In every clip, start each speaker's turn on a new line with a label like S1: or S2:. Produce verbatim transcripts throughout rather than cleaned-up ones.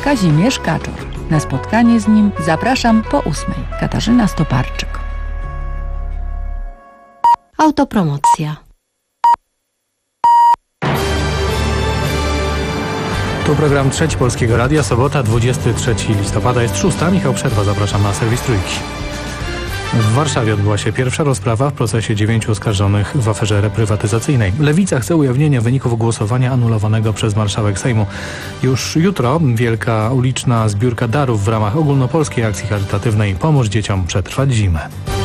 S1: Kazimierz Kaczor. Na spotkanie z nim zapraszam po ósmej. Katarzyna Stoparczyk.
S2: Autopromocja.
S3: Tu program Trzeci Polskiego Radia, sobota, dwudziestego trzeciego listopada, jest szósta. Michał Przerwa, zapraszam na serwis Trójki. W Warszawie odbyła się pierwsza rozprawa w procesie dziewięciu oskarżonych w aferze reprywatyzacyjnej. Lewica chce ujawnienia wyników głosowania anulowanego przez marszałek Sejmu. Już jutro wielka uliczna zbiórka darów w ramach ogólnopolskiej akcji charytatywnej Pomóż dzieciom przetrwać zimę.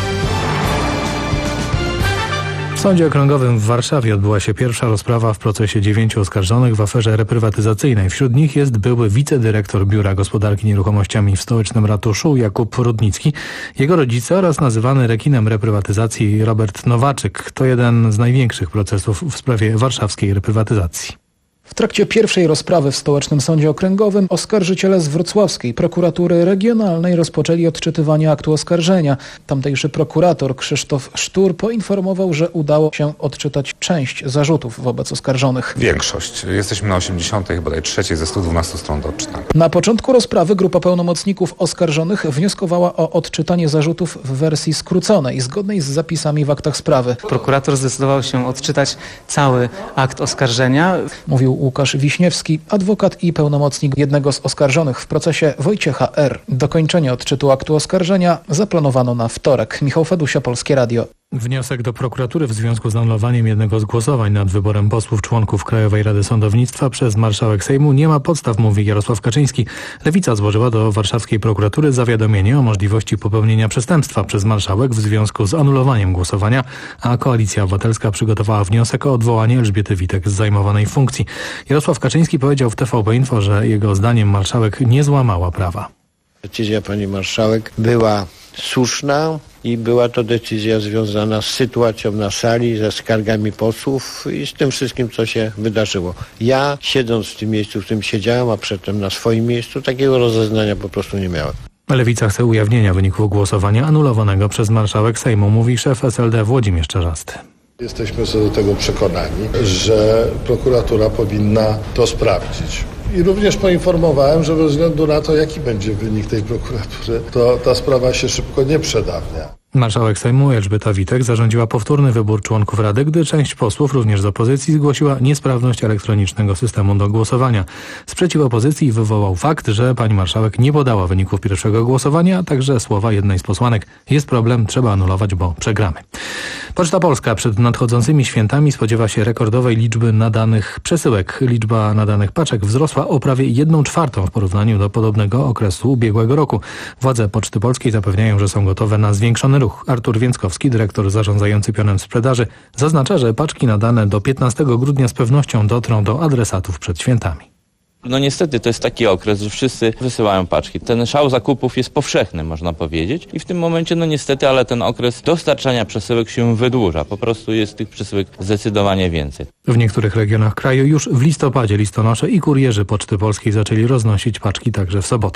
S3: W Sądzie Okręgowym w Warszawie odbyła się pierwsza rozprawa w procesie dziewięciu oskarżonych w aferze reprywatyzacyjnej. Wśród nich jest były wicedyrektor Biura Gospodarki Nieruchomościami w stołecznym ratuszu Jakub Rudnicki, jego rodzice oraz nazywany rekinem reprywatyzacji Robert Nowaczyk. To jeden z największych procesów w sprawie warszawskiej reprywatyzacji.
S4: W trakcie pierwszej rozprawy w Stołecznym Sądzie Okręgowym oskarżyciele z wrocławskiej prokuratury regionalnej rozpoczęli odczytywanie aktu oskarżenia. Tamtejszy prokurator Krzysztof Sztur poinformował, że udało się odczytać część zarzutów wobec oskarżonych.
S5: Większość. Jesteśmy na osiemdziesiątej, chyba trzeciej ze stu dwunastu stron do odczytania.
S4: Na początku rozprawy grupa pełnomocników oskarżonych wnioskowała o odczytanie zarzutów w wersji skróconej, zgodnej z zapisami w aktach sprawy.
S6: Prokurator zdecydował się odczytać cały akt oskarżenia.
S4: Mówił Łukasz Wiśniewski, adwokat i pełnomocnik jednego z oskarżonych w procesie Wojciecha R. Dokończenie odczytu aktu oskarżenia zaplanowano na wtorek. Michał Fedusia, Polskie Radio.
S3: Wniosek do prokuratury w związku z anulowaniem jednego z głosowań nad wyborem posłów członków Krajowej Rady Sądownictwa przez marszałek Sejmu nie ma podstaw, mówi Jarosław Kaczyński. Lewica złożyła do warszawskiej prokuratury zawiadomienie o możliwości popełnienia przestępstwa przez marszałek w związku z anulowaniem głosowania, a Koalicja Obywatelska przygotowała wniosek o odwołanie Elżbiety Witek z zajmowanej funkcji. Jarosław Kaczyński powiedział w T V P Info, że jego zdaniem marszałek nie złamała prawa.
S7: Decyzja pani marszałek była słuszna i była to decyzja związana z sytuacją na sali, ze skargami posłów i z tym wszystkim, co się wydarzyło. Ja, siedząc w tym miejscu, w którym siedziałem, a przedtem na swoim miejscu, takiego rozeznania po prostu nie miałem.
S3: Lewica chce ujawnienia wyników głosowania anulowanego przez marszałek Sejmu, mówi szef S L D Włodzimierz Czarzasty.
S8: Jesteśmy co do tego przekonani, że prokuratura powinna to sprawdzić. I również poinformowałem, że bez względu na to, jaki będzie wynik tej prokuratury, to ta sprawa się szybko nie przedawnia.
S3: Marszałek Sejmu Elżbieta Witek zarządziła powtórny wybór członków Rady, gdy część posłów, również z opozycji, zgłosiła niesprawność elektronicznego systemu do głosowania. Sprzeciw opozycji wywołał fakt, że pani marszałek nie podała wyników pierwszego głosowania, a także słowa jednej z posłanek: jest problem, trzeba anulować, bo przegramy. Poczta Polska przed nadchodzącymi świętami spodziewa się rekordowej liczby nadanych przesyłek. Liczba nadanych paczek wzrosła o prawie jedną czwartą w porównaniu do podobnego okresu ubiegłego roku. Władze Poczty Polskiej zapewniają, że są gotowe na zwiększony ruch. Artur Więckowski, dyrektor zarządzający pionem sprzedaży, zaznacza, że paczki nadane do piętnastego grudnia z pewnością dotrą do adresatów przed świętami.
S9: No niestety to jest taki okres, że wszyscy wysyłają paczki. Ten szał zakupów jest powszechny, można powiedzieć. I w tym momencie, no niestety, ale ten okres dostarczania przesyłek się wydłuża. Po prostu jest tych przesyłek zdecydowanie więcej.
S3: W niektórych regionach kraju już w listopadzie listonosze i kurierzy Poczty Polskiej zaczęli roznosić paczki także w soboty.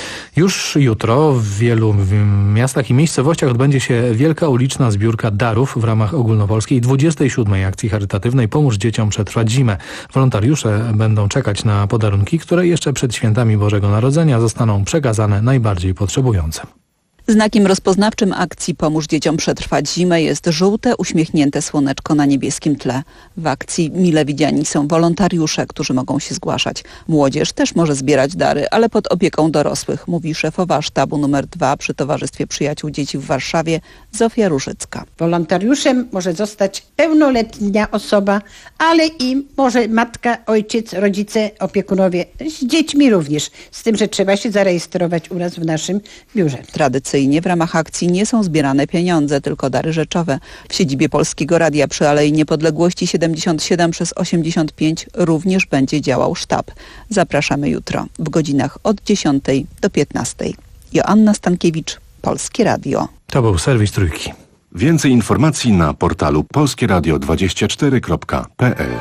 S3: Już jutro w wielu miastach i miejscowościach odbędzie się wielka uliczna zbiórka darów w ramach ogólnopolskiej dwudziestej siódmej akcji charytatywnej Pomóż dzieciom przetrwać zimę. Wolontariusze będą czekać na podarunki, które jeszcze przed świętami Bożego Narodzenia zostaną przekazane najbardziej potrzebującym.
S10: Znakiem rozpoznawczym akcji Pomóż dzieciom przetrwać zimę jest żółte, uśmiechnięte słoneczko na niebieskim tle. W akcji mile widziani są wolontariusze, którzy mogą się zgłaszać. Młodzież też może zbierać dary, ale pod opieką dorosłych, mówi szefowa sztabu numer dwa przy Towarzystwie Przyjaciół Dzieci w Warszawie Zofia Różycka.
S11: Wolontariuszem może zostać pełnoletnia osoba, ale i może matka, ojciec, rodzice, opiekunowie, z dziećmi również. Z tym, że trzeba się zarejestrować u nas w naszym biurze.
S10: Tradycyjnie w ramach akcji nie są zbierane pieniądze, tylko dary rzeczowe. W siedzibie Polskiego Radia przy Alei Niepodległości siedemdziesiąt siedem przez osiemdziesiąt pięć również będzie działał sztab. Zapraszamy jutro w godzinach od dziesiątej do piętnastej. Joanna Stankiewicz, Polskie Radio.
S3: To był serwis Trójki.
S12: Więcej informacji na portalu polskieradio dwadzieścia cztery kropka p l.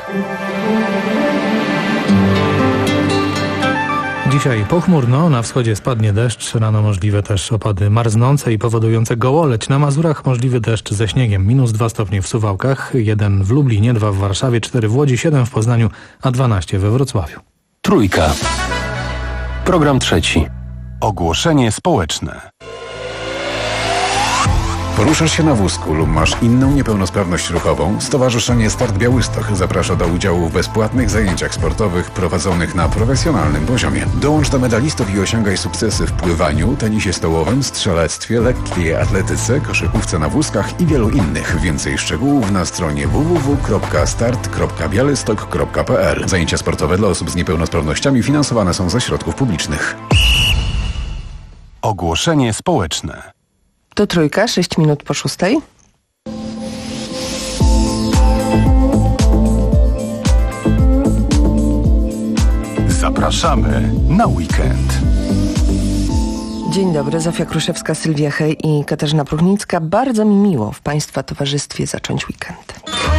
S3: Dzisiaj pochmurno, na wschodzie spadnie deszcz, rano możliwe też opady marznące i powodujące gołoleć. Na Mazurach możliwy deszcz ze śniegiem, minus dwa stopnie w Suwałkach, jeden w Lublinie, dwa w Warszawie, cztery w Łodzi, siedem w Poznaniu, a dwanaście we Wrocławiu.
S13: Trójka.
S12: Program trzeci. Ogłoszenie społeczne.
S13: Poruszasz się na wózku lub masz inną niepełnosprawność ruchową? Stowarzyszenie Start Białystok zaprasza do udziału w bezpłatnych zajęciach sportowych prowadzonych na profesjonalnym poziomie. Dołącz do medalistów i osiągaj sukcesy w pływaniu, tenisie stołowym, strzelectwie, lekkiej atletyce, koszykówce na wózkach i wielu innych. Więcej szczegółów na stronie w w w kropka start kropka białystok kropka p l. Zajęcia sportowe dla osób z niepełnosprawnościami finansowane są ze środków publicznych.
S12: Ogłoszenie społeczne.
S14: To trójka, sześć minut po szóstej.
S12: Zapraszamy na weekend.
S14: Dzień dobry, Zofia Kruszewska, Sylwia Hej i Katarzyna Pruchnicka. Bardzo mi miło w Państwa towarzystwie zacząć weekend.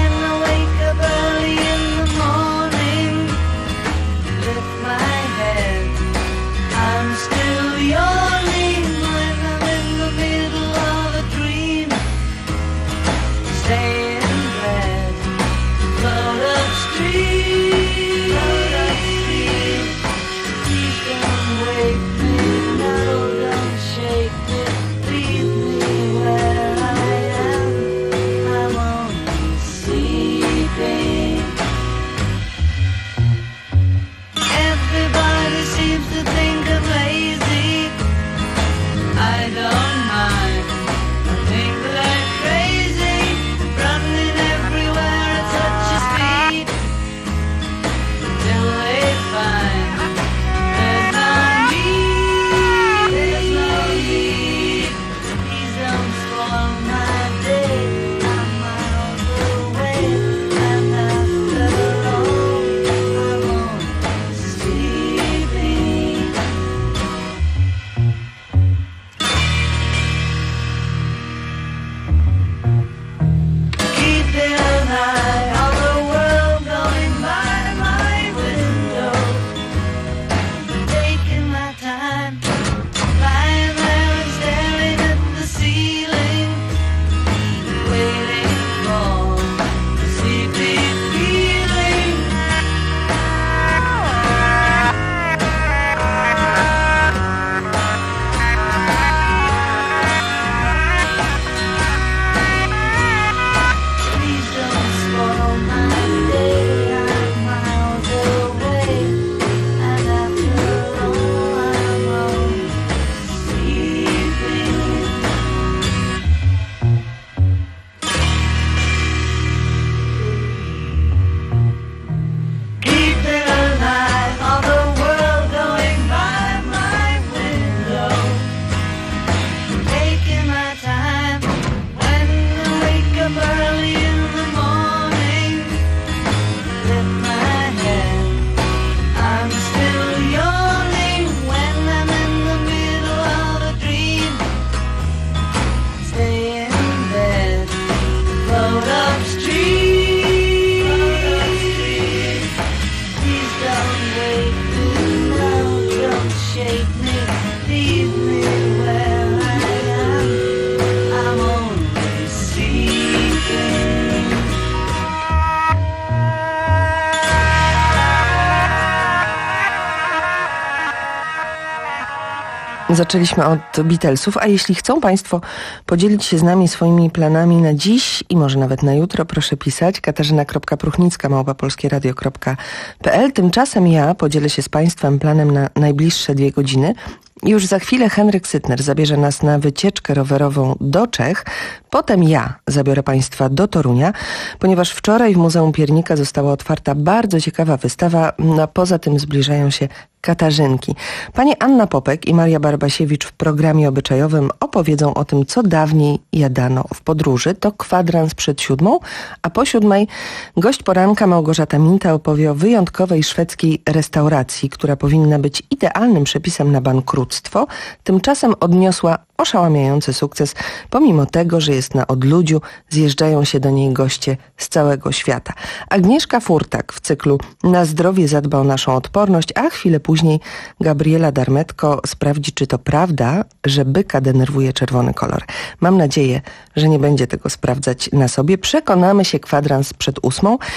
S14: Zaczęliśmy od Beatlesów, a jeśli chcą Państwo podzielić się z nami swoimi planami na dziś i może nawet na jutro, proszę pisać katarzyna kropka pruchnicka małpa polskie radio kropka p l. Tymczasem ja podzielę się z Państwem planem na najbliższe dwie godziny. Już za chwilę Henryk Sytner zabierze nas na wycieczkę rowerową do Czech. Potem ja zabiorę Państwa do Torunia, ponieważ wczoraj w Muzeum Piernika została otwarta bardzo ciekawa wystawa, a poza tym zbliżają się Katarzynki. Pani Anna Popek i Maria Barbasiewicz w programie obyczajowym opowiedzą o tym, co dawniej jadano w podróży. To kwadrans przed siódmą, a po siódmej gość poranka Małgorzata Minta opowie o wyjątkowej szwedzkiej restauracji, która powinna być idealnym przepisem na bankructwo. Tymczasem odniosła oszałamiający sukces, pomimo tego, że jest na odludziu, zjeżdżają się do niej goście z całego świata. Agnieszka Furtak w cyklu Na zdrowie zadba o naszą odporność, a chwilę później Gabriela Darmetko sprawdzi, czy to prawda, że byka denerwuje czerwony kolor. Mam nadzieję, że nie będzie tego sprawdzać na sobie. Przekonamy się kwadrans przed ósmą.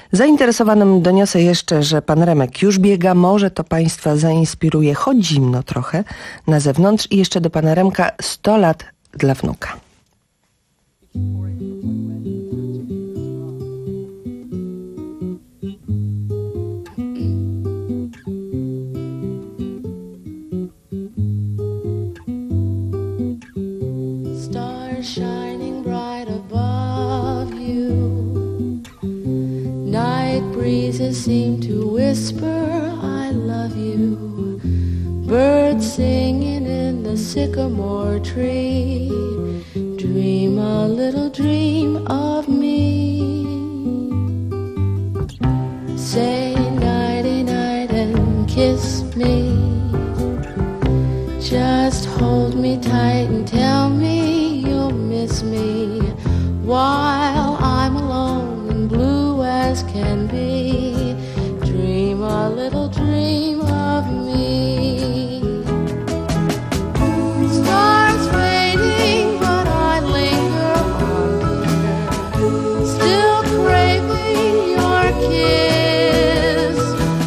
S14: Zainteresowanym doniosę jeszcze, że pan Remek już biega, może to państwa zainspiruje, choć zimno trochę na zewnątrz. I jeszcze do pana Remka sto lat dla wnuka.
S15: Shining bright above you, night breezes seem to whisper I love you, birds singing in the sycamore tree, dream a little dream of me, say nighty night and kiss me, just hold me tight and tell me miss me while I'm alone and blue as can be. Dream a little dream of me. Stars fading, but I linger on, dear, still craving your kiss.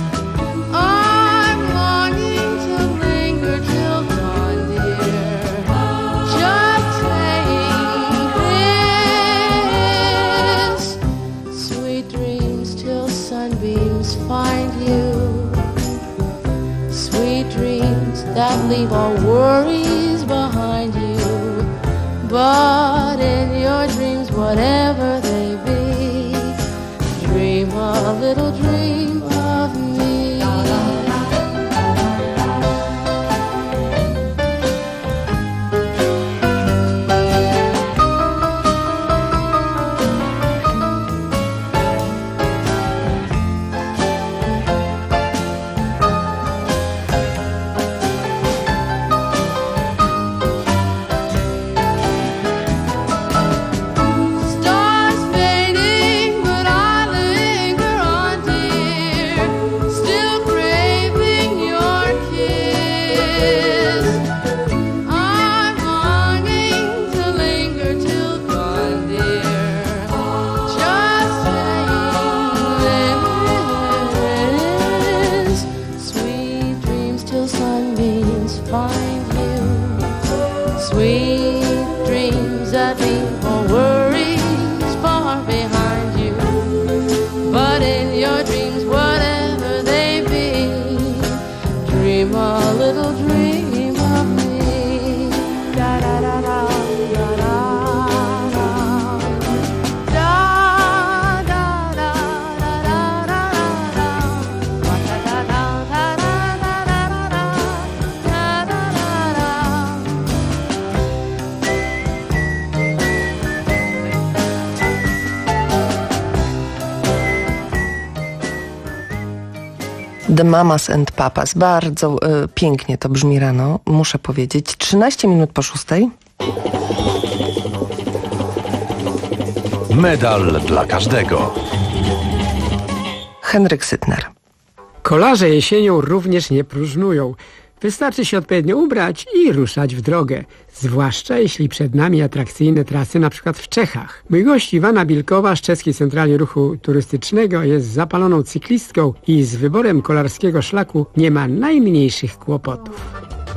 S15: I'm longing to linger till dawn, dear. Just find you, sweet dreams that leave all worries behind you, but in your dreams, whatever they be, dream a little dream of me.
S14: The Mamas and Papas. Bardzo y, pięknie to brzmi rano, muszę powiedzieć. trzynaście minut po szóstej.
S12: Medal dla każdego.
S14: Henryk Sytner.
S16: Kolarze jesienią również nie próżnują. Wystarczy się odpowiednio ubrać i ruszać w drogę. Zwłaszcza jeśli przed nami atrakcyjne trasy, na przykład w Czechach. Mój gość Iwana Bilkowa z Czeskiej Centrali Ruchu Turystycznego jest zapaloną cyklistką i z wyborem kolarskiego szlaku nie ma najmniejszych kłopotów.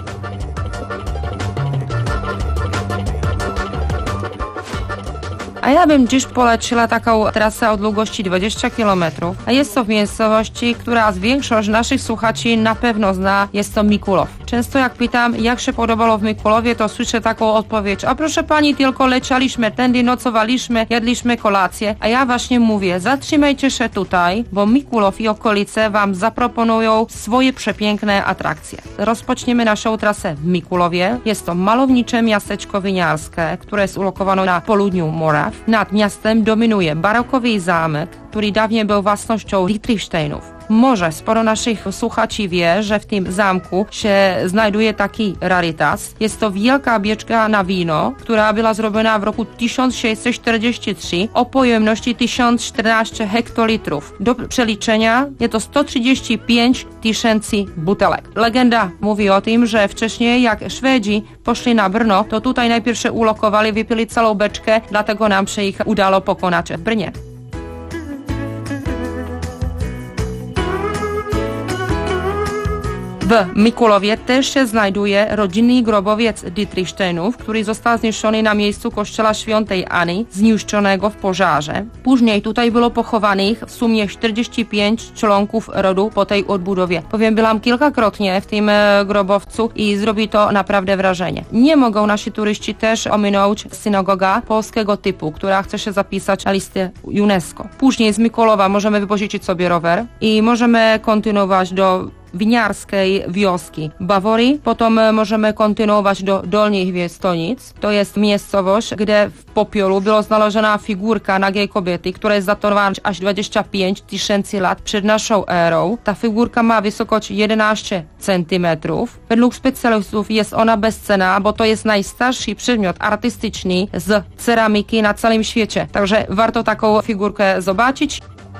S17: A ja bym dziś poleciła taką trasę o długości dwadzieścia kilometrów. A jest to w miejscowości, która większość naszych słuchaczy na pewno zna, jest to Mikułów. Często jak pytam, jak się podobało w Mikułowie, to słyszę taką odpowiedź: a proszę pani, tylko lecialiśmy tędy, nocowaliśmy, jedliśmy kolację. A ja właśnie mówię, zatrzymajcie się tutaj, bo Mikułów i okolice wam zaproponują swoje przepiękne atrakcje. Rozpoczniemy naszą trasę w Mikułowie. Jest to malownicze miasteczko winiarskie, które jest ulokowane na południu Moraw. Nad miastem dominuje barokowy zamek, który dawniej był własnością Dietrichsteinów. Może sporo naszych słuchaczy wie, że w tym zamku się znajduje taki rarytas. Jest to wielka beczka na wino, która była zrobiona w roku tysiąc sześćset czterdziestym trzecim o pojemności tysiąc czternaście hektolitrów. Do przeliczenia jest to sto trzydzieści pięć tysięcy butelek. Legenda mówi o tym, że wcześniej jak Szwedzi poszli na Brno, to tutaj najpierw się ulokowali, wypili całą beczkę, dlatego nam się ich udało pokonać w Brnie. W Mikulowie też się znajduje rodzinny grobowiec Dietrichsteinów, który został zniszczony na miejscu kościoła świętej Anny, zniszczonego w pożarze. Później tutaj było pochowanych w sumie czterdzieści pięć członków rodu po tej odbudowie. Powiem, byłam kilkakrotnie w tym grobowcu i zrobi to naprawdę wrażenie. Nie mogą nasi turyści też ominąć synagoga polskiego typu, która chce się zapisać na listę UNESCO. Później z Mikulowa możemy wypożyczyć sobie rower i możemy kontynuować do winiarskiej wioski Baworii. Potem możemy kontynuować do Dolnych Wiestonic. To jest miejscowość, gdzie w popielu była znaleziona figurka nagiej kobiety, która jest datowana aż dwadzieścia pięć tysięcy lat przed naszą erą. Ta figurka ma wysokość jedenaście centymetrów. Według specjalistów jest ona bezcenna, bo to jest najstarszy przedmiot artystyczny z ceramiki na całym świecie. Także warto taką figurkę zobaczyć.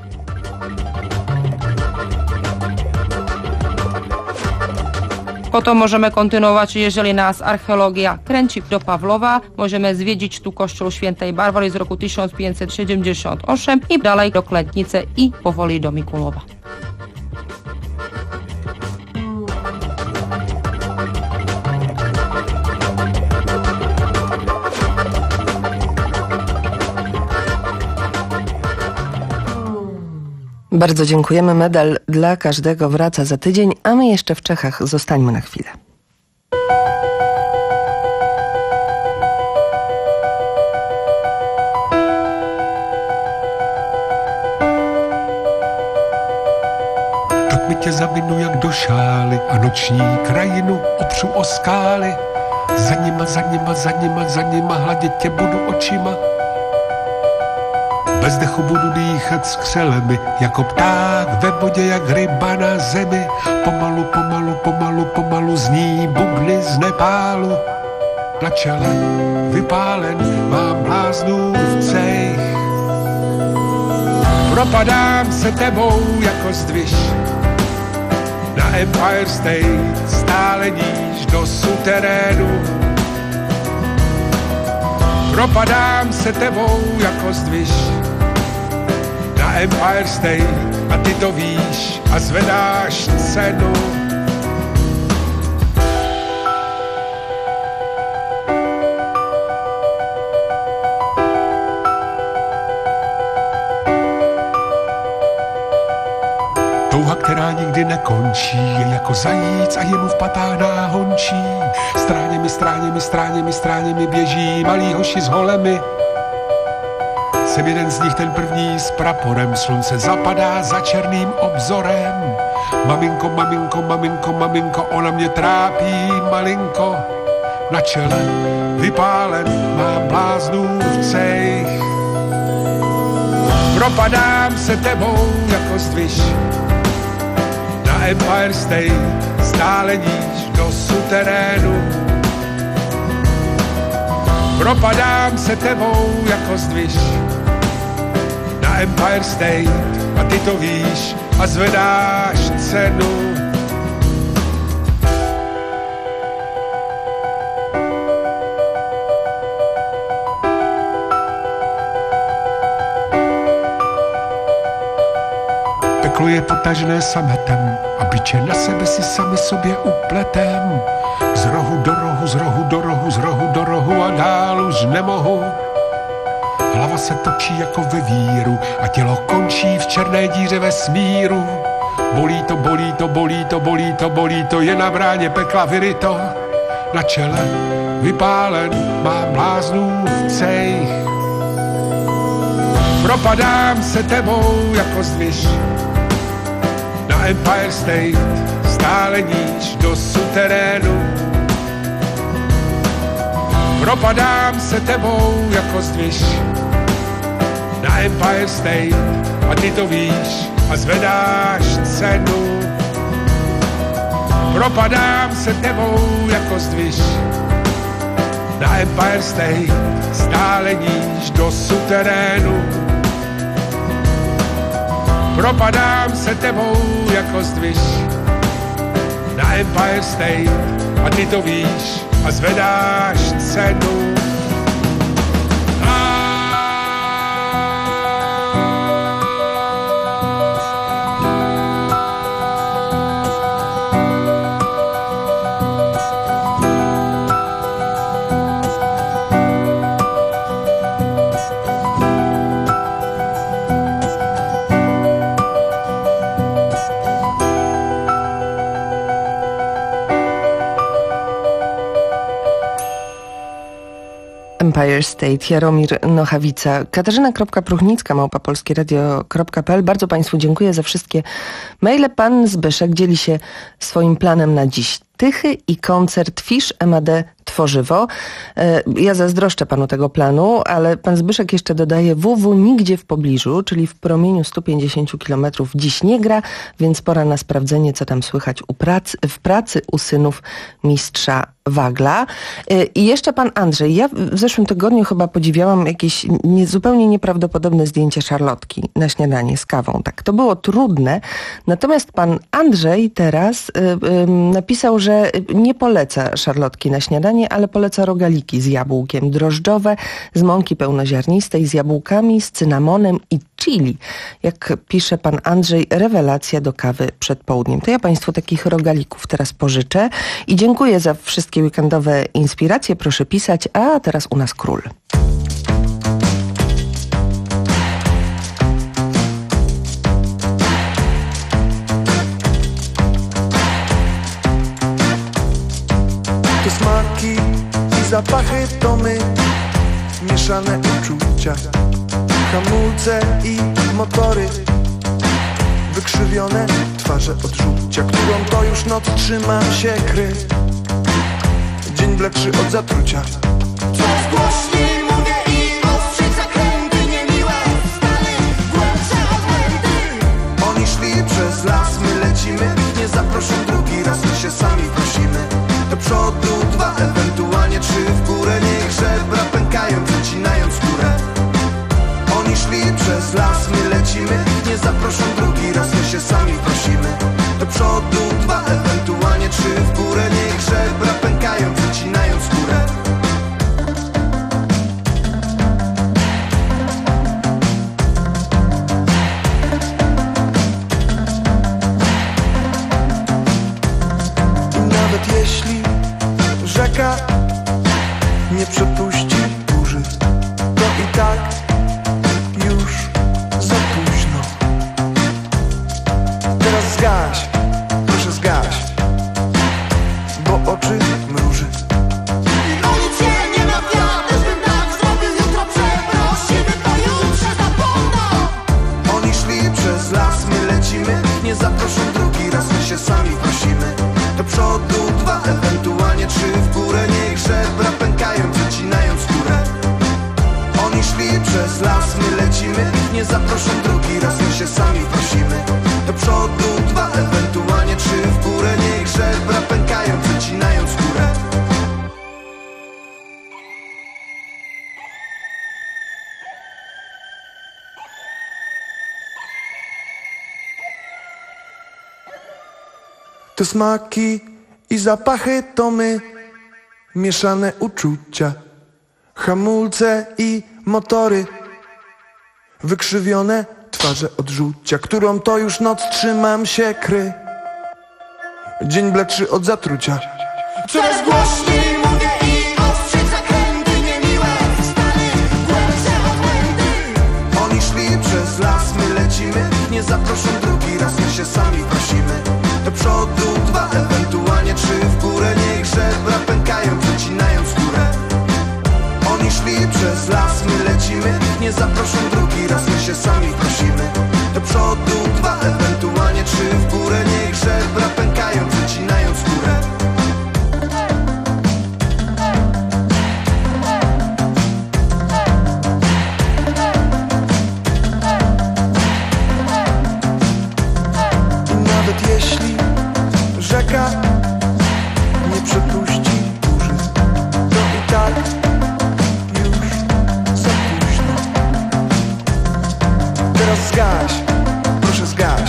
S17: Potem możemy kontynuować, jeżeli nas archeologia kręci do Pawlowa, możemy zwiedzić tu kościół świętej Barwary z roku tysiąc pięćset siedemdziesiąt osiem i dalej do Klętnicy i powoli do Mikulowa.
S14: Bardzo dziękujemy. Medal dla każdego wraca za tydzień, a my jeszcze w Czechach zostańmy na chwilę.
S18: Tak mi tě zavinu jak do šály a noční krajinu opřu o skály. Za nima, za nima, za nima, za nima hladit tě budu očima. Bez dechu budu dýchat skřelemi, jako pták ve vodě, jak ryba na zemi. Pomalu, pomalu, pomalu, pomalu zní bubny z Nepálu. Na čele vypálen mám bláznův cejch. Propadám se tebou jako zdviž. Na Empire State stále níž do suterénu. Propadám se tebou jako zdviž. Na Empire State a ty to víš a zvedáš cenu. Touha, která nikdy nekončí, je jako zajíc a jemu v patách náhončí. Stráněmi, stráněmi, stráněmi, stráněmi běží malý hoši s holemi. Jsem jeden z nich, ten první s praporem, slunce zapadá za černým obzorem. Maminko, maminko, maminko, maminko, ona mě trápí malinko. Na čele vypálen mám bláznův cejch. Propadám se tebou jako zdviž. Na Empire State stále níž do suterénu. Propadám se tebou jako zdviž. Na Empire State a ty to víš a zvedáš cenu. Peklo je potažené sametem a biče na sebe si sami sobě upletem. Z rohu do rohu, z rohu do rohu, z rohu do rohu a dál už nemohu. Hlava se točí jako ve víru a tělo končí v černé díře vesmíru. Bolí to, bolí to, bolí to, bolí to, bolí to, je na bráně pekla vyryto. Na čele vypálen mám bláznův cejch. Propadám se tebou jako zdviž. Na Empire State stále níž do suterénu. Propadám se tebou jako zdviž. Na Empire State a ty to víš a zvedáš cenu. Propadám se tebou jako zdviž. Na Empire State stále níž do suterénu. Propadám se tebou jako zdviž. Na Empire State a ty to víš a zvedáš cenu.
S14: Empire State, Jaromir Nochawica. Katarzyna.Pruchnicka, małpa polskieradio kropka pe el. Bardzo Państwu dziękuję za wszystkie maile. Pan Zbyszek dzieli się swoim planem na dziś. Tychy i koncert Fisz M A D Tworzywo. Ja zazdroszczę panu tego planu, ale pan Zbyszek jeszcze dodaje W W nigdzie w pobliżu, czyli w promieniu stu pięćdziesięciu kilometrów dziś nie gra, więc pora na sprawdzenie, co tam słychać u pracy, w pracy u synów mistrza Wagla. I jeszcze pan Andrzej. Ja w zeszłym tygodniu chyba podziwiałam jakieś nie, zupełnie nieprawdopodobne zdjęcie Szarlotki na śniadanie z kawą. Tak, to było trudne. Natomiast pan Andrzej teraz y, y, napisał, że nie poleca szarlotki na śniadanie, ale poleca rogaliki z jabłkiem, drożdżowe, z mąki pełnoziarnistej, z jabłkami, z cynamonem i chili. Jak pisze pan Andrzej, rewelacja do kawy przed południem. To ja Państwu takich rogalików teraz pożyczę i dziękuję za wszystkie weekendowe inspiracje. Proszę pisać, a teraz u nas król.
S19: To smaki i zapachy to my, mieszane uczucia, hamulce i motory, wykrzywione twarze odczucia, którą to już noc trzymam się kry. Dzień bledszy od zatrucia. Coraz głośniej mówię i ostrzej zakręty niemiłe, stale głębsze odmęty. Oni szli przez las, my lecimy, nie zaproszą drugi raz, my się sami prosimy. Do przodu dwa, ewentualnie trzy w górę, niech żebra pękają, wycinając skórę. Oni szli przez las, my lecimy, nie zaproszą drugi raz, my się sami prosimy. Do przodu dwa, ewentualnie trzy w górę, niech żebra pękają, wycinając skórę. I nawet jeśli rzeka nie przepuści burzy, to i tak już za późno. Teraz zgaś, proszę zgaś, bo oczy mruży. I o nic się nie nawiadę, bym tak zrobił jutro, przeprosimy pojutrze za północ. Oni szli przez las, my lecimy, nie zaproszą drugi raz, my się sami prosimy. Do przodu dwa, ewentualnie trzy w górę, niech żebra pękają, wycinając skórę. Oni szli przez las, my lecimy, nie zaproszą drugi raz, my się sami prosimy. Do przodu dwa, ewentualnie trzy w górę, niech żebra pękają, wycinając skórę. Te smaki i zapachy to my, mieszane uczucia, hamulce i motory, wykrzywione twarze odrzucia, którą to już noc trzymam się kry. Dzień bledszy od zatrucia. Coraz głośniej mówię i ostrzej zakręty niemiłe, stale głębsze odmęty. Oni szli przez las, my lecimy, nie zaproszą drugi raz, my się sami prosimy. Do przodu dwa, ewentualnie trzy w górę, niech żebra pękają, wycinając skórę. Oni szli przez las, my lecimy, nie zaproszą drugi raz, my się sami prosimy. Do przodu dwa, ewentualnie trzy w górę, niech żebra pękają, wycinając skórę. I nawet jeśli rzeka nie przepuści burzy, to i tak już za późno. Teraz zgaś, proszę zgaś,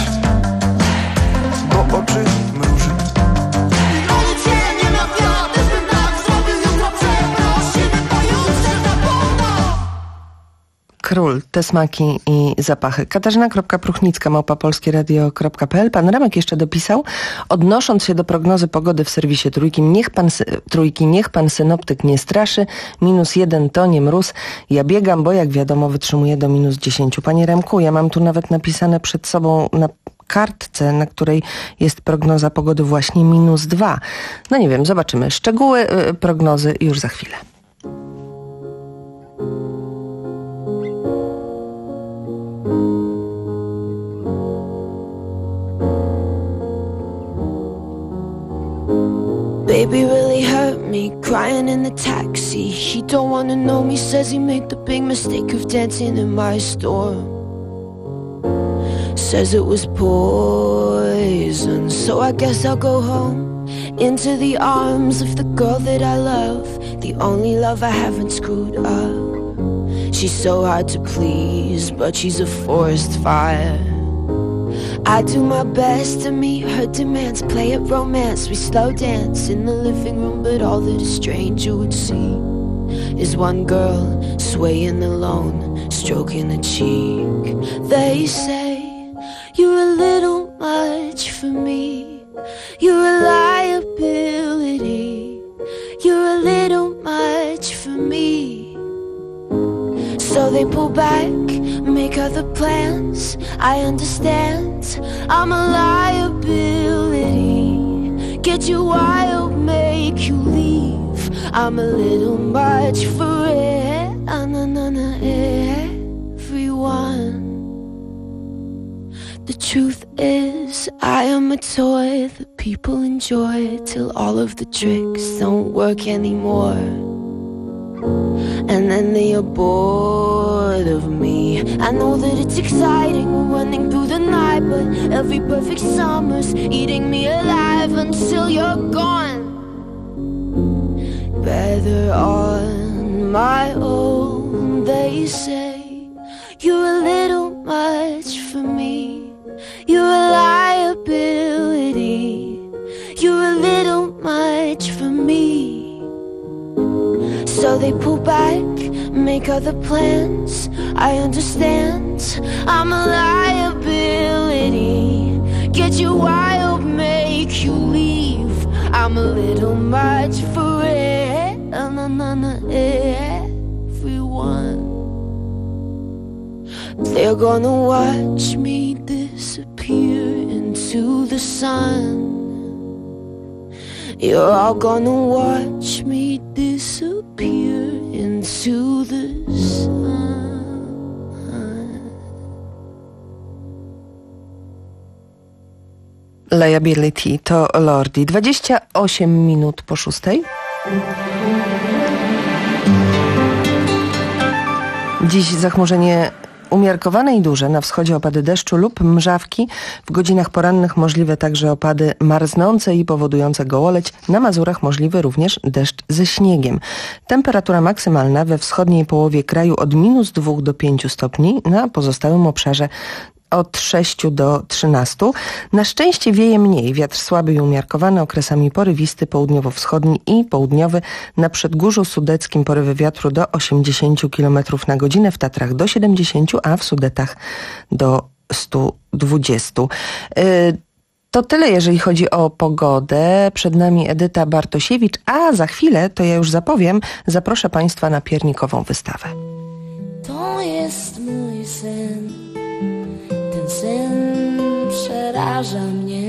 S19: bo oczy mruży. I o nic się nie nawiadę, bym tak zrobił jutro, przeprosimy pojutrze za północ.
S14: Król, te smaki i zapachy. Katarzyna.Pruchnicka, małpa polskieradio kropka pe el. Pan Remek jeszcze dopisał, odnosząc się do prognozy pogody w serwisie Trójki, niech pan, trójki, niech pan synoptyk nie straszy, minus jeden to nie mróz. Ja biegam, bo jak wiadomo wytrzymuję do minus dziesięciu. Panie Remku, ja mam tu nawet napisane przed sobą na kartce, na której jest prognoza pogody właśnie minus dwa. No nie wiem, zobaczymy. Szczegóły y, prognozy już za chwilę.
S15: Baby really hurt me, crying in the taxi. He don't wanna know me, says he made the big mistake of dancing in my store. Says it was poison, so I guess I'll go home, into the arms of the girl that I love, the only love I haven't screwed up. She's so hard to please, but she's a forest fire. I do my best to meet her demands, play at romance, we slow dance in the living room, but all that a stranger would see is one girl swaying alone, stroking a cheek. They say, you're a little much for me, you're a liability, you're a little much for me. So they pull back, make other plans. I understand, I'm a liability. Get you wild, make you leave. I'm a little much for it, na na na everyone. The truth is, I am a toy that people enjoy till all of the tricks don't work anymore. And then they are bored of me. I know that it's exciting, we're running through the night, but every perfect summer's eating me alive until you're gone. Better on my own, they say. You're a little much for me, you're a liability, you're a little much for me. So they pull back, make other plans. I understand, I'm a liability. Get you wild, make you leave. I'm a little much for it, na na na everyone. They're gonna watch me disappear into the sun. You're all gonna watch me disappear into the sun.
S14: Liability to Lordi. dwadzieścia osiem minut po szóstej. Dziś zachmurzenie umiarkowane i duże, na wschodzie opady deszczu lub mrzawki, w godzinach porannych możliwe także opady marznące i powodujące gołoleć, na Mazurach możliwy również deszcz ze śniegiem. Temperatura maksymalna we wschodniej połowie kraju od minus dwóch do pięciu stopni, na pozostałym obszarze od sześciu do trzynastu. Na szczęście wieje mniej, wiatr słaby i umiarkowany, okresami porywisty, południowo-wschodni i południowy. Na Przedgórzu Sudeckim porywy wiatru do osiemdziesięciu kilometrów na godzinę, w Tatrach do siedemdziesięciu, a w Sudetach do stu dwudziestu. Yy, To tyle, jeżeli chodzi o pogodę. Przed nami Edyta Bartosiewicz, a za chwilę, to ja już zapowiem, zaproszę Państwa na piernikową wystawę.
S15: To jest mój sen, ten sen przeraża mnie.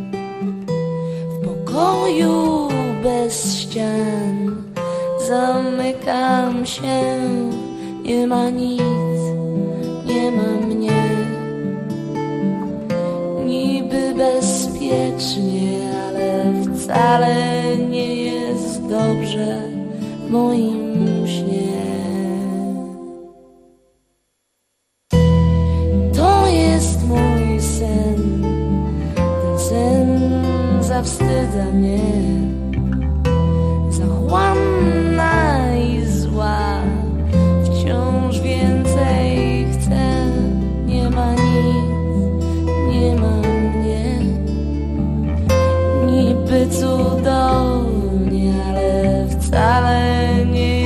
S15: W pokoju bez ścian zamykam się, nie ma nic, nie ma mnie. Niby bezpiecznie, ale wcale nie jest dobrze w moim śnie. To jest mój sen, ten sen zawstydza mnie, zachłanna i zła, wciąż więcej chcę, nie ma nic, nie ma mnie. Niby cudownie, ale wcale nie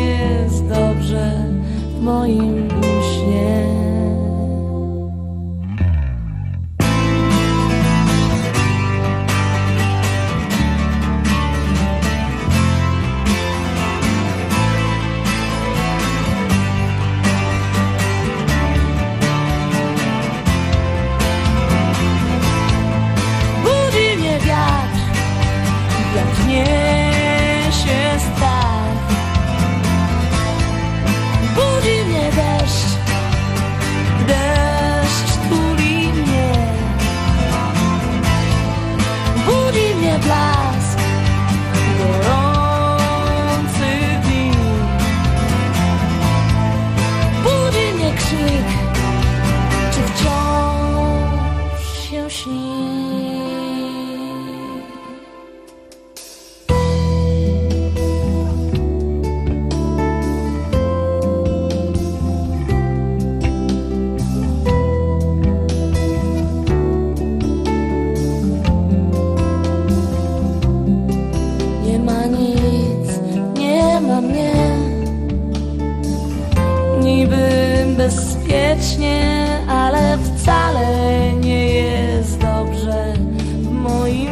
S15: wiecznie, ale wcale nie jest dobrze w moim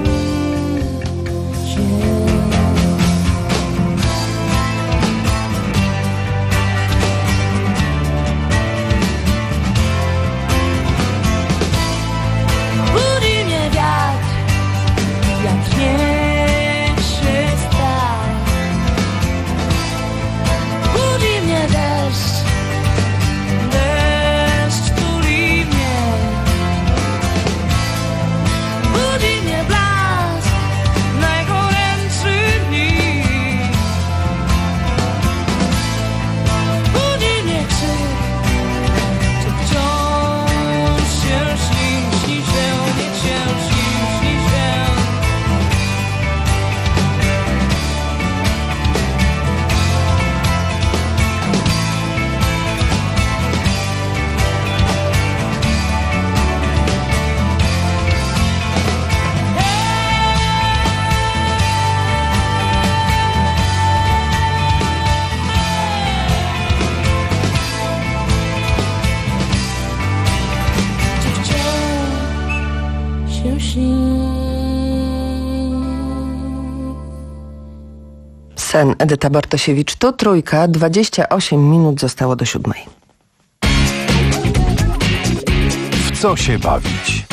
S15: ciele. Budzi mnie wiatr, wiatr niesie strach. Budzi mnie deszcz, deszcz tuli mnie. Budzi mnie blask najgorętszych dni. Budzi mnie krzyk, czy wciąż się śni, śni się, niech się śni, śni się. Czy wciąż się śni?
S14: Sen, Edyta Bartosiewicz. Tu Trójka, dwadzieścia osiem minut zostało do siódmej.
S12: W co się bawić?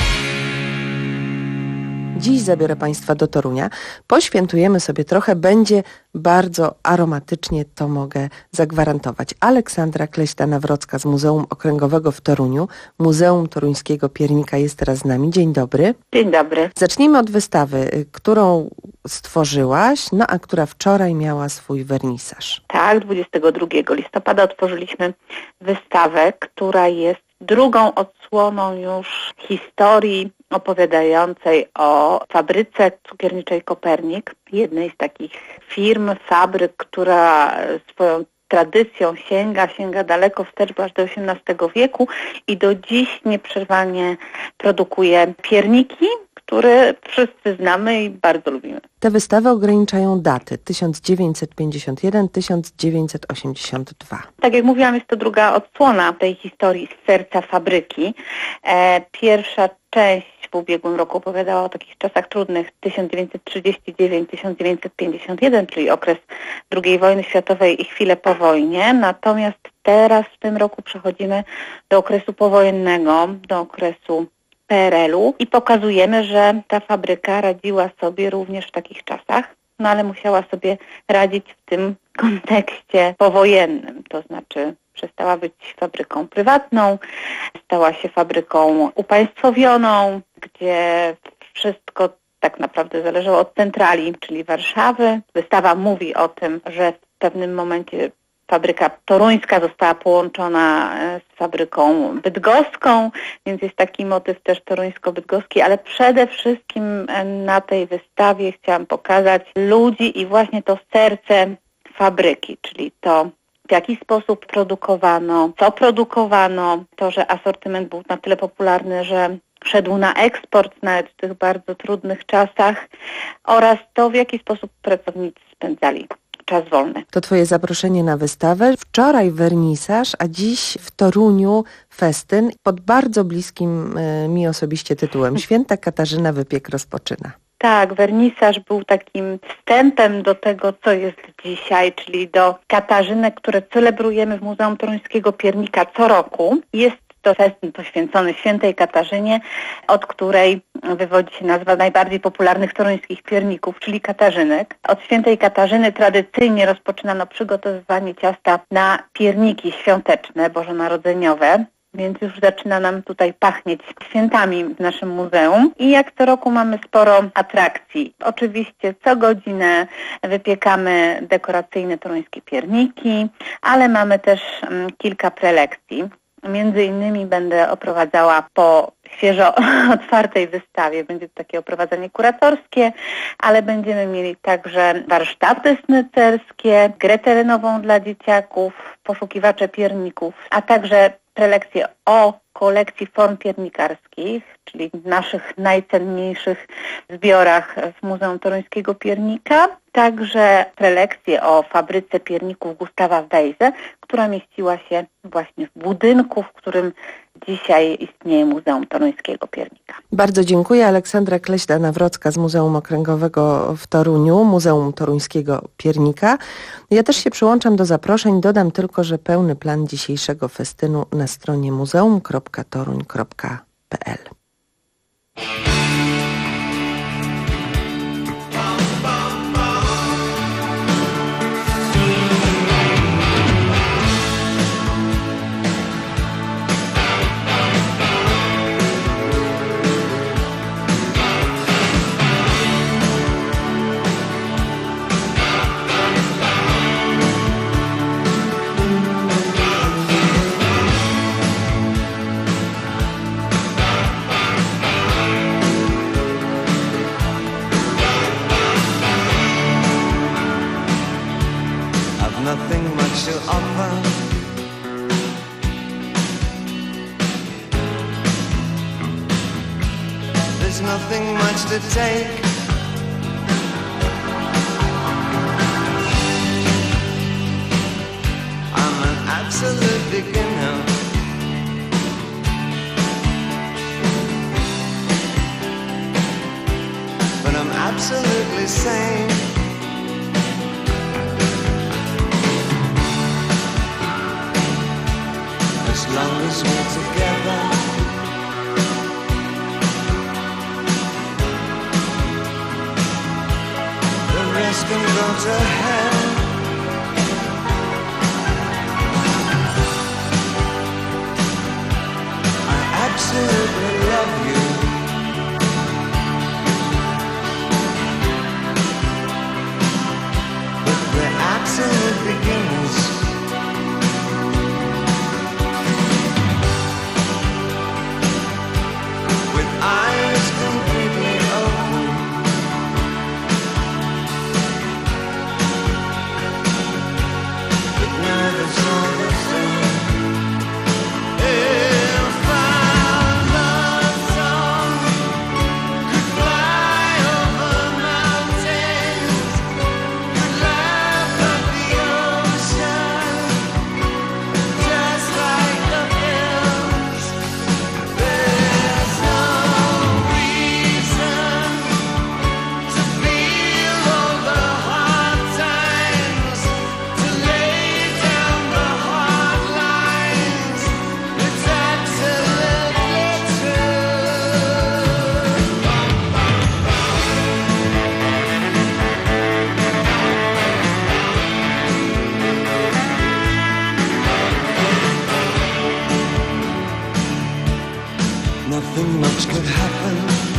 S14: Dziś zabiorę Państwa do Torunia. Poświętujemy sobie trochę, będzie bardzo aromatycznie, to mogę zagwarantować. Aleksandra Kleśta-Nawrocka z Muzeum Okręgowego w Toruniu, Muzeum Toruńskiego Piernika jest teraz z nami. Dzień dobry.
S20: Dzień dobry.
S14: Zacznijmy od wystawy, którą stworzyłaś, no a która wczoraj miała swój wernisaż.
S20: Tak, dwudziestego drugiego listopada otworzyliśmy wystawę, która jest drugą odsłoną już historii opowiadającej o fabryce cukierniczej Kopernik, jednej z takich firm, fabryk, która swoją tradycją sięga, sięga daleko wstecz, aż do osiemnastego wieku i do dziś nieprzerwanie produkuje pierniki, które wszyscy znamy i bardzo lubimy.
S14: Te wystawy ograniczają daty tysiąc dziewięćset pięćdziesiąt jeden do tysiąc dziewięćset osiemdziesiąt dwa.
S20: Tak jak mówiłam, jest to druga odsłona tej historii z serca fabryki. E, pierwsza część w ubiegłym roku opowiadała o takich czasach trudnych tysiąc dziewięćset trzydziesty dziewiąty do tysiąc dziewięćset pięćdziesiąt jeden, czyli okres drugiej wojny światowej i chwilę po wojnie. Natomiast teraz w tym roku przechodzimy do okresu powojennego, do okresu P R L-u i pokazujemy, że ta fabryka radziła sobie również w takich czasach, no ale musiała sobie radzić w tym kontekście powojennym, to znaczy przestała być fabryką prywatną, stała się fabryką upaństwowioną, gdzie wszystko tak naprawdę zależało od centrali, czyli Warszawy. Wystawa mówi o tym, że w pewnym momencie fabryka toruńska została połączona z fabryką bydgoską, więc jest taki motyw też toruńsko-bydgoski, ale przede wszystkim na tej wystawie chciałam pokazać ludzi i właśnie to serce fabryki, czyli to, w jaki sposób produkowano, co produkowano, to, że asortyment był na tyle popularny, że szedł na eksport nawet w tych bardzo trudnych czasach oraz to, w jaki sposób pracownicy spędzali czas wolny.
S14: To Twoje zaproszenie na wystawę. Wczoraj wernisaż, a dziś w Toruniu festyn pod bardzo bliskim y, mi osobiście tytułem. Święta Katarzyna Wypiek rozpoczyna.
S20: Tak, wernisaż był takim wstępem do tego, co jest dzisiaj, czyli do Katarzynek, które celebrujemy w Muzeum Toruńskiego Piernika co roku. Jest to festyn poświęcony świętej Katarzynie, od której wywodzi się nazwa najbardziej popularnych toruńskich pierników, czyli katarzynek. Od świętej Katarzyny tradycyjnie rozpoczynano przygotowywanie ciasta na pierniki świąteczne, bożonarodzeniowe. Więc już zaczyna nam tutaj pachnieć świętami w naszym muzeum. I jak co roku mamy sporo atrakcji. Oczywiście co godzinę wypiekamy dekoracyjne toruńskie pierniki, ale mamy też um, kilka prelekcji. Między innymi będę oprowadzała po świeżo otwartej wystawie. Będzie to takie oprowadzenie kuratorskie, ale będziemy mieli także warsztaty snycerskie, grę terenową dla dzieciaków, poszukiwacze pierników, a także prelekcje o kolekcji form piernikarskich, czyli naszych najcenniejszych zbiorach w Muzeum Toruńskiego Piernika. Także prelekcje o fabryce pierników Gustawa Wejze, która mieściła się właśnie w budynku, w którym dzisiaj istnieje Muzeum Toruńskiego Piernika.
S14: Bardzo dziękuję. Aleksandra Kleśda-Nawrocka z Muzeum Okręgowego w Toruniu, Muzeum Toruńskiego Piernika. Ja też się przyłączam do zaproszeń. Dodam tylko, że pełny plan dzisiejszego festynu na stronie muzeum kropka toruń kropka p l.
S19: Nothing much to offer. There's nothing much to take. I'm an absolute beginner. But I'm absolutely sane. As long as we're together, the rest can go to hell. I absolutely love you. But we're absolute beginners. Eyes completely open, but neither's all the same. If our love song could fly over mountains, could laugh at the ocean, just like the hills, there's no nothing much could happen.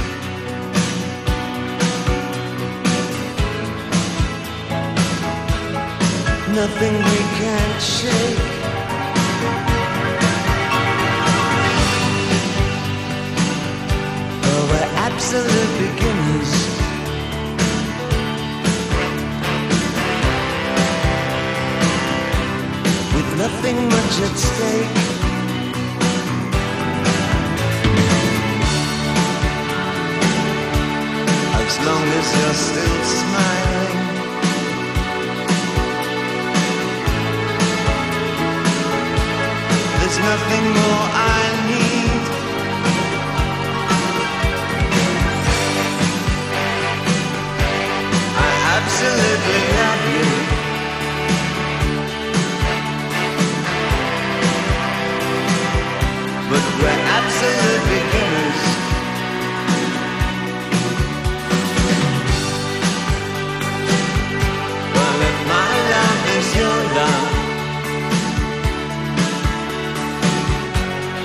S19: Nothing we can't shake. Oh, we're absolute beginners. With nothing much at stake. As long as you're still smiling, there's nothing more I need. I absolutely love you. But we're absolute beginners. Your love,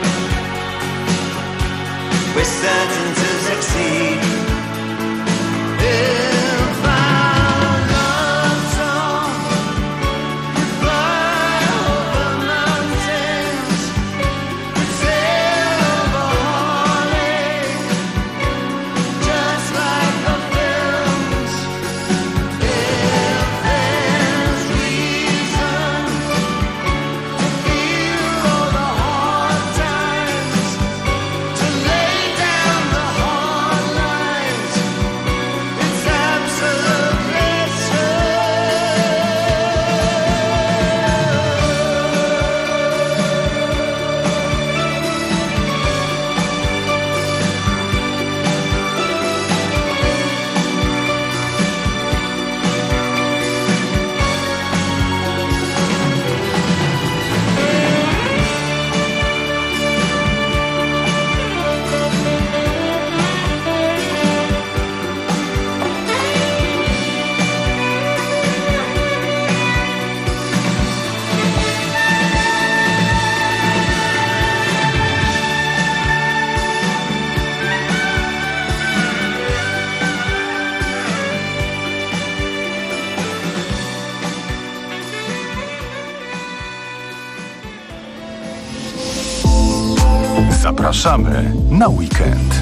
S12: Zapraszamy na weekend.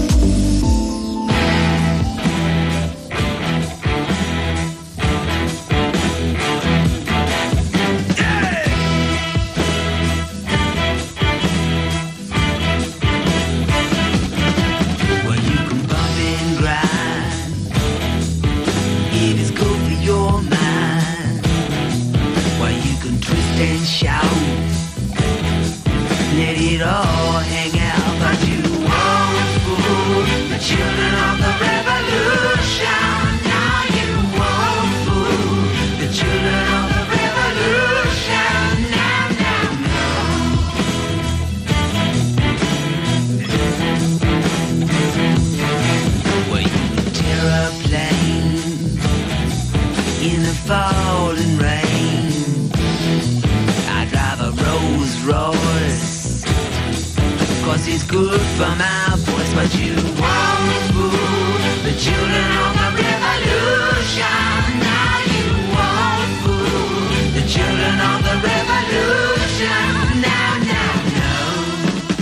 S21: It's good for my voice, but you won't fool the children of the revolution. Now you won't fool the children of the revolution. Now, now, no.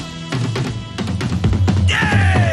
S21: Yeah!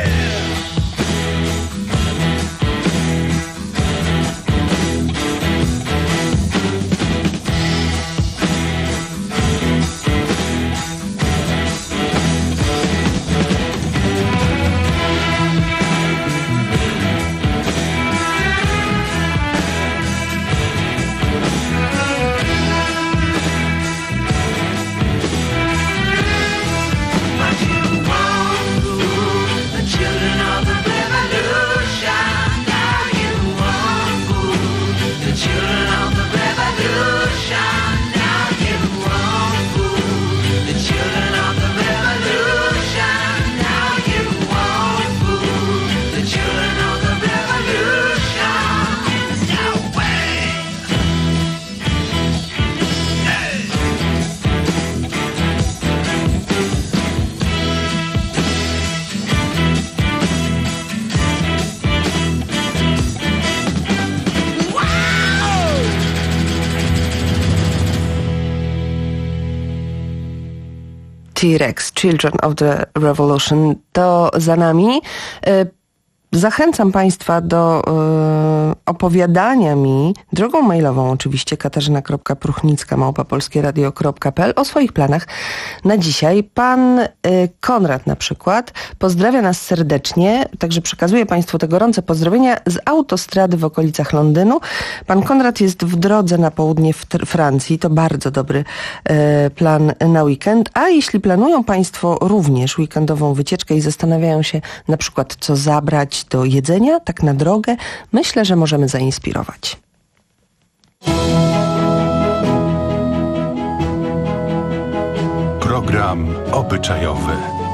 S14: T-Rex, Children of the Revolution, to za nami. Zachęcam Państwa do y, opowiadania mi, drogą mailową oczywiście, katarzyna kropka pruchnicka małpa polskie radio kropka p l, o swoich planach na dzisiaj. Pan y, Konrad na przykład pozdrawia nas serdecznie, także przekazuję Państwu te gorące pozdrowienia z autostrady w okolicach Londynu. Pan Konrad jest w drodze na południe w Francji, to bardzo dobry y, plan na weekend, a jeśli planują Państwo również weekendową wycieczkę i zastanawiają się na przykład co zabrać do jedzenia, tak na drogę, myślę, że możemy zainspirować.
S12: Program obyczajowy.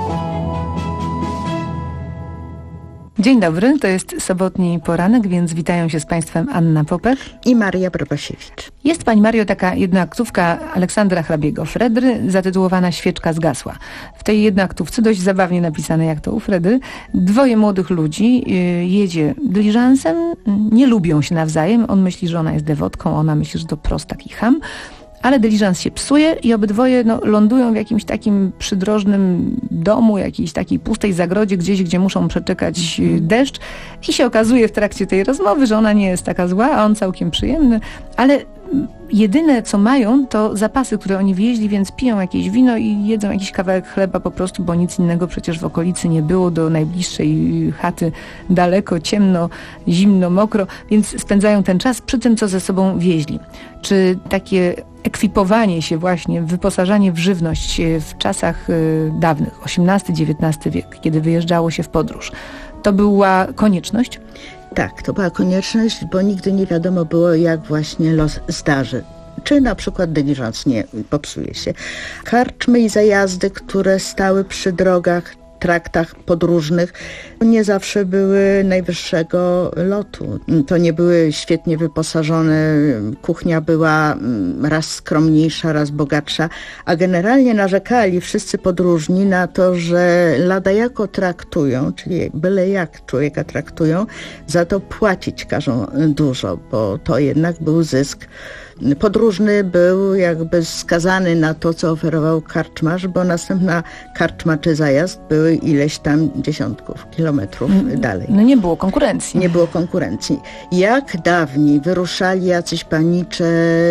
S1: Dzień dobry, to jest sobotni poranek, więc witają się z Państwem Anna Popek
S11: i Maria Probasiewicz.
S1: Jest Pani Mario taka jednoaktówka Aleksandra Hrabiego Fredry, zatytułowana Świeczka zgasła. W tej jednoaktówce, dość zabawnie napisane jak to u Fredry, dwoje młodych ludzi yy, jedzie dyliżansem, nie lubią się nawzajem, on myśli, że ona jest dewotką, ona myśli, że to prostak i cham. Ale dyliżans się psuje i obydwoje no, lądują w jakimś takim przydrożnym domu, jakiejś takiej pustej zagrodzie, gdzieś, gdzie muszą przeczekać deszcz. I się okazuje w trakcie tej rozmowy, że ona nie jest taka zła, a on całkiem przyjemny, ale jedyne co mają to zapasy, które oni wieźli, więc piją jakieś wino i jedzą jakiś kawałek chleba po prostu, bo nic innego przecież w okolicy nie było, do najbliższej chaty daleko, ciemno, zimno, mokro, więc spędzają ten czas przy tym, co ze sobą wieźli. Czy takie ekwipowanie się właśnie, wyposażanie w żywność w czasach y, dawnych, osiemnasty dziewiętnasty wiek, kiedy wyjeżdżało się w podróż, to była konieczność?
S22: Tak, to była konieczność, bo nigdy nie wiadomo było, jak właśnie los zdarzy. Czy na przykład dyliżans nie popsuje się. Karczmy i zajazdy, które stały przy drogach, traktach podróżnych nie zawsze były najwyższego lotu. To nie były świetnie wyposażone, kuchnia była raz skromniejsza, raz bogatsza, a generalnie narzekali wszyscy podróżni na to, że lada jako traktują, czyli byle jak człowieka traktują, za to płacić każą dużo, bo to jednak był zysk. Podróżny był jakby skazany na to, co oferował karczmarz, bo następna karczma czy zajazd były ileś tam dziesiątków kilometrów
S1: Mm,
S22: dalej.
S1: No nie było konkurencji.
S22: Nie było konkurencji. Jak dawniej wyruszali jacyś panicze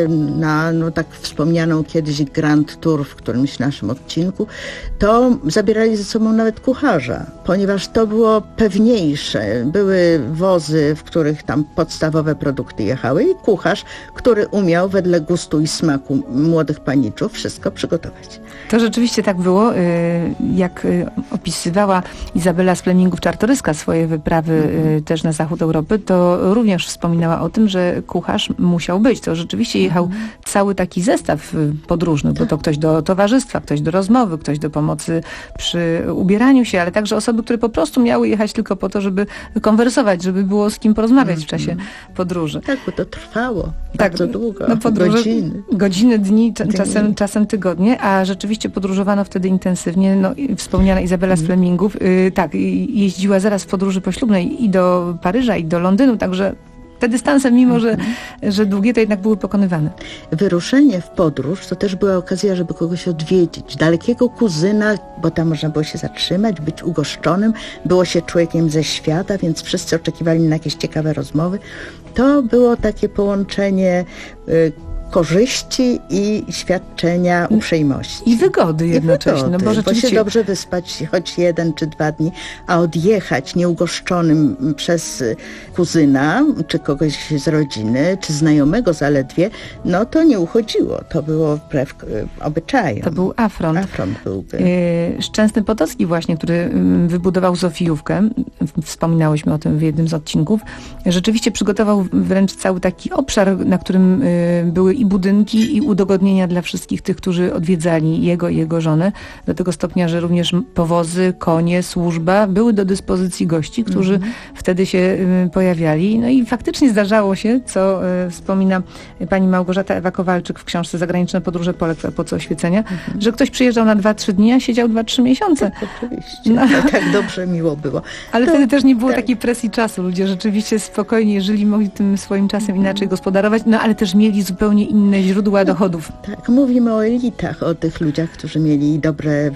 S22: na, no tak wspomnianą kiedyś Grand Tour w którymś naszym odcinku, to zabierali ze sobą nawet kucharza, ponieważ to było pewniejsze. Były wozy, w których tam podstawowe produkty jechały i kucharz, który umiał wedle gustu i smaku młodych paniczów wszystko przygotować.
S1: To rzeczywiście tak było, y, jak y, opisywała Izabela z Flemingów-Czartoryska swoje wyprawy y, też na zachód Europy, to również wspominała o tym, że kucharz musiał być. To rzeczywiście jechał cały taki zestaw y, podróżnych, bo to ktoś do towarzystwa, ktoś do rozmowy, ktoś do pomocy przy ubieraniu się, ale także osoby, które po prostu miały jechać tylko po to, żeby konwersować, żeby było z kim porozmawiać w czasie podróży.
S22: Tak, bo to trwało
S1: Tak,
S22: bardzo długo,
S1: no podróże,
S22: godziny.
S1: Godziny, dni, cz-
S22: Dni.
S1: Czasem, czasem tygodnie, a rzeczywiście podróżowano wtedy intensywnie. No, i wspomniana Izabela z Flemingów, y, tak, i jeździła zaraz w podróży poślubnej i do Paryża, i do Londynu, także te dystanse, mimo że, że długie, to jednak były pokonywane.
S22: Wyruszenie w podróż to też była okazja, żeby kogoś odwiedzić. Dalekiego kuzyna, bo tam można było się zatrzymać, być ugoszczonym. Było się człowiekiem ze świata, więc wszyscy oczekiwali na jakieś ciekawe rozmowy. To było takie połączenie y, korzyści i świadczenia uprzejmości.
S1: I wygody jednocześnie.
S22: I wygody,
S1: no bo,
S22: bo
S1: rzeczywiście...
S22: się dobrze wyspać choć jeden czy dwa dni, a odjechać nieugoszczonym przez kuzyna, czy kogoś z rodziny, czy znajomego zaledwie, no to nie uchodziło. To było wbrew obyczajom.
S1: To był afront.
S22: Afront byłby.
S1: Yy, Szczęsny Potocki właśnie, który ym, wybudował Zofijówkę, wspominałyśmy o tym w jednym z odcinków, rzeczywiście przygotował wręcz cały taki obszar, na którym yy, były i budynki, i udogodnienia dla wszystkich tych, którzy odwiedzali jego i jego żonę, do tego stopnia, że również powozy, konie, służba były do dyspozycji gości, którzy mm-hmm. wtedy się y, pojawiali. No i faktycznie zdarzało się, co y, wspomina pani Małgorzata Ewa Kowalczyk w książce Zagraniczne podróże Polek w epoce oświecenia, mm-hmm. że ktoś przyjeżdżał na dwa trzy dni, a siedział dwa trzy miesiące.
S22: Tak, oczywiście. No. To tak dobrze, miło było.
S1: Ale
S22: to,
S1: wtedy też nie było
S22: tak.
S1: takiej presji czasu. Ludzie rzeczywiście spokojnie żyli, mogli tym swoim czasem inaczej gospodarować, no ale też mieli zupełnie inne źródła dochodów.
S22: Tak, mówimy o elitach, o tych ludziach, którzy mieli dobre,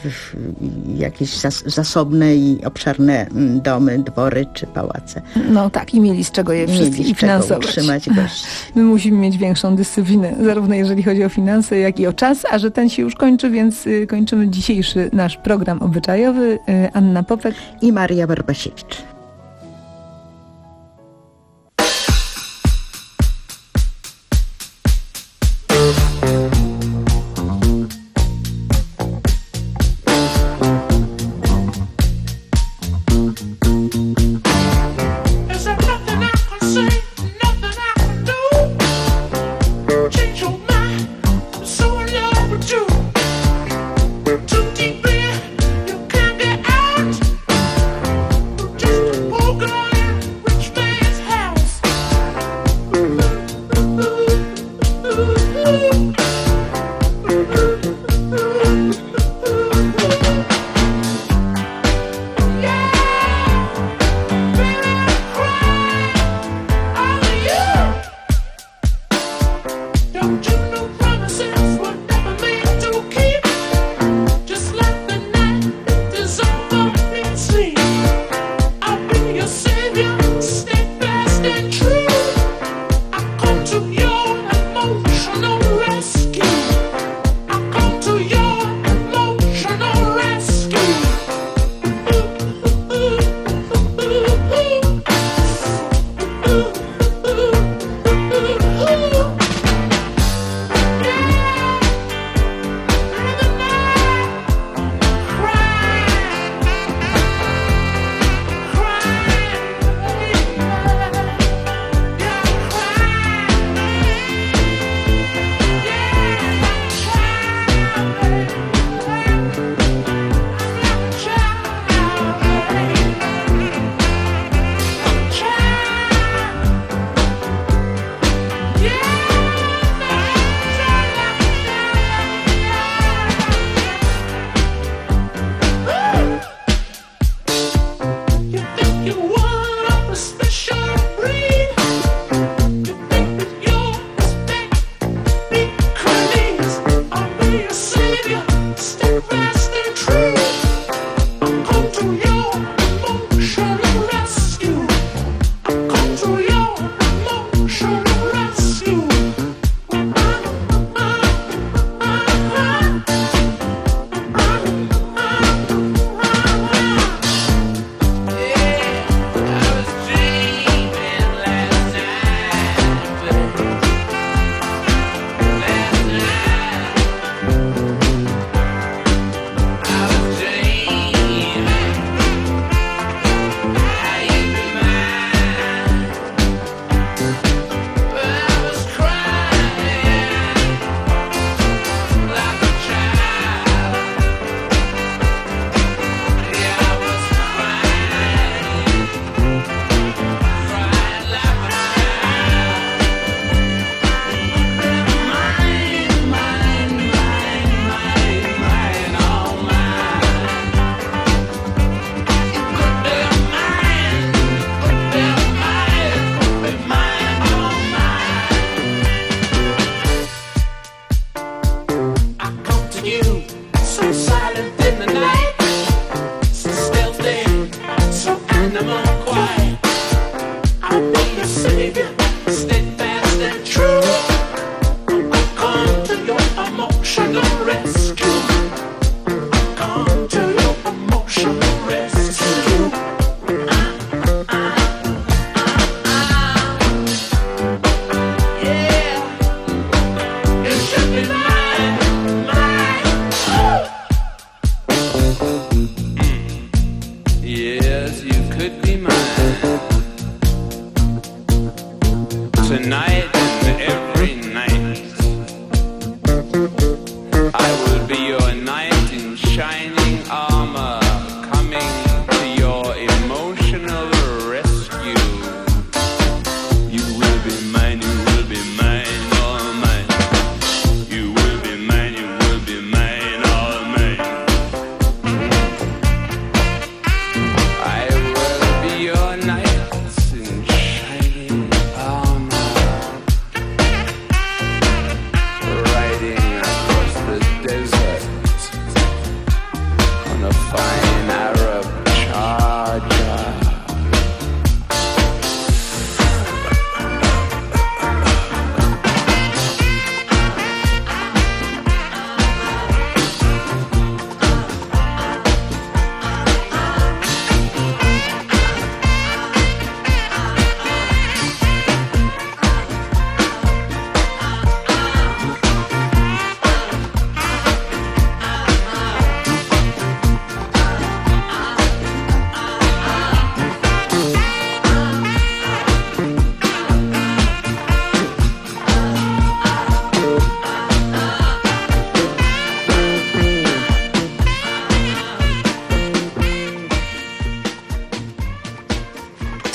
S22: jakieś zas- zasobne i obszerne domy, dwory czy pałace.
S1: No tak, i mieli z czego je wszystkie i finansować.
S22: Utrzymać gości.
S1: My musimy mieć większą dyscyplinę, zarówno jeżeli chodzi o finanse, jak i o czas, a że ten się już kończy, więc y, kończymy dzisiejszy nasz program obyczajowy. Y, Anna Popek
S22: i Maria Barbasiewicz.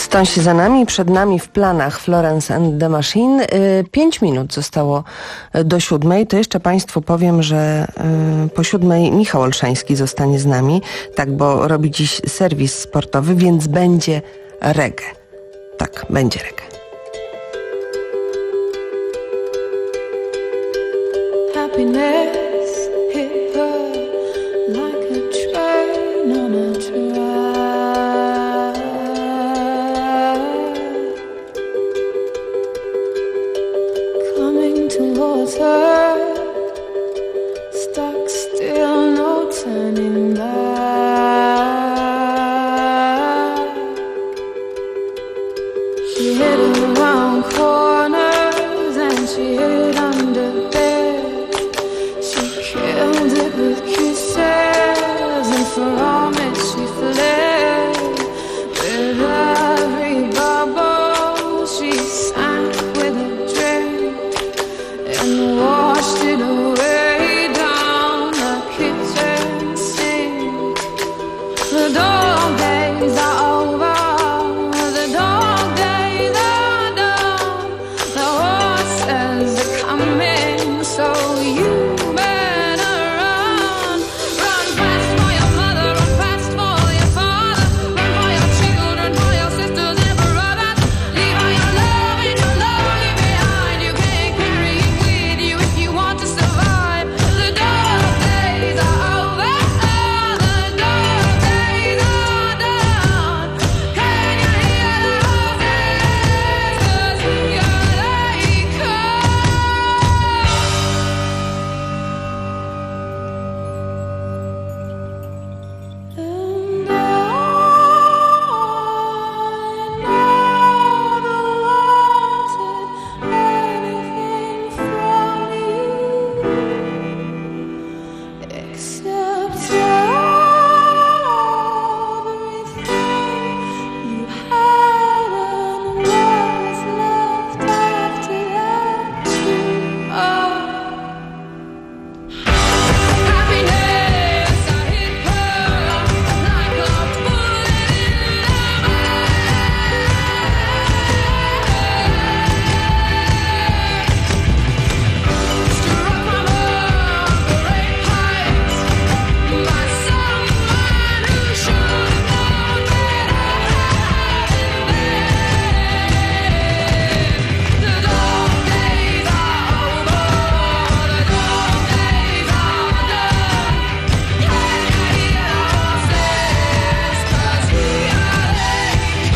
S14: Wstąś za nami, przed nami w planach Florence and the Machine. Pięć minut zostało do siódmej. To jeszcze Państwu powiem, że po siódmej Michał Olszański zostanie z nami. Tak, bo robi dziś serwis sportowy, więc będzie reggae. Tak, będzie reggae.
S2: Happiness hit her like a train on a track. Coming towards her, stuck still, no turning back. She hid around corners and she hid under bed. She killed it with kisses and for promise she fled. With every bubble she sank with a drink and washed it away down the kitchen sink. The dog days are over. The dog days are done. The horses are coming, so you better run. Run fast for your mother, run fast for your father. Run for your children, for your sisters and brothers. Leave all your love and your lonely behind. You can't carry it with you if you want to survive. The dog days are over. The dog days are done. Can you hear the horses? 'Cause you're like And I never wanted anything from you except everything you had and what was left after that too. Oh. Happiness, I hit her like a bullet in the back. Struck from a great height by someone who should have known better than the dog days are over. The dog days are done. Can you hear the horses? 'Cause here they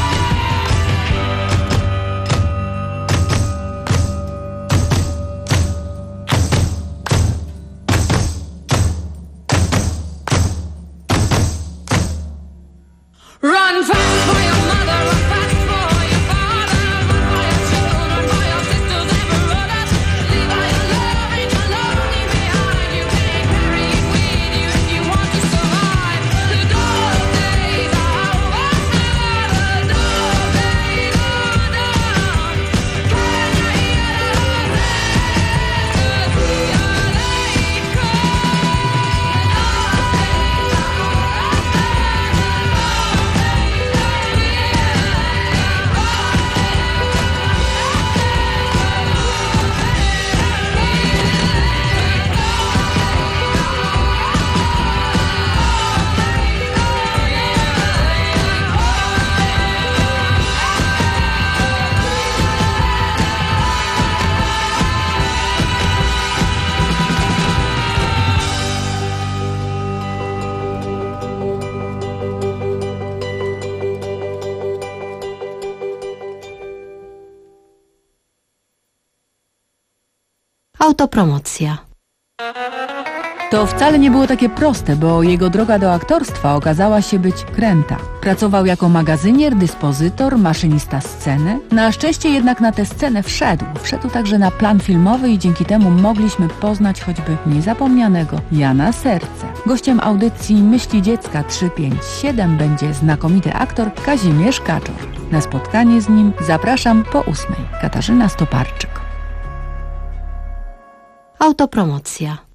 S2: come. Run fast for your mother, run fast for your father. Run for your children, for your sisters and brothers. Leave all your love and your lonely behind. You can't carry it with you if you want to survive. The dog days are over. The dog days are done. Can you hear the horses? 'Cause here they
S5: Autopromocja.
S23: To wcale nie było takie proste, bo jego droga do aktorstwa okazała się być kręta. Pracował jako magazynier, dyspozytor, maszynista sceny. Na szczęście jednak na tę scenę wszedł. Wszedł także na plan filmowy i dzięki temu mogliśmy poznać choćby niezapomnianego Jana Serce. Gościem audycji Myśli Dziecka trzy pięć siedem będzie znakomity aktor Kazimierz Kaczor. Na spotkanie z nim zapraszam po ósmej. Katarzyna Stoparczyk.
S5: Autopromocja.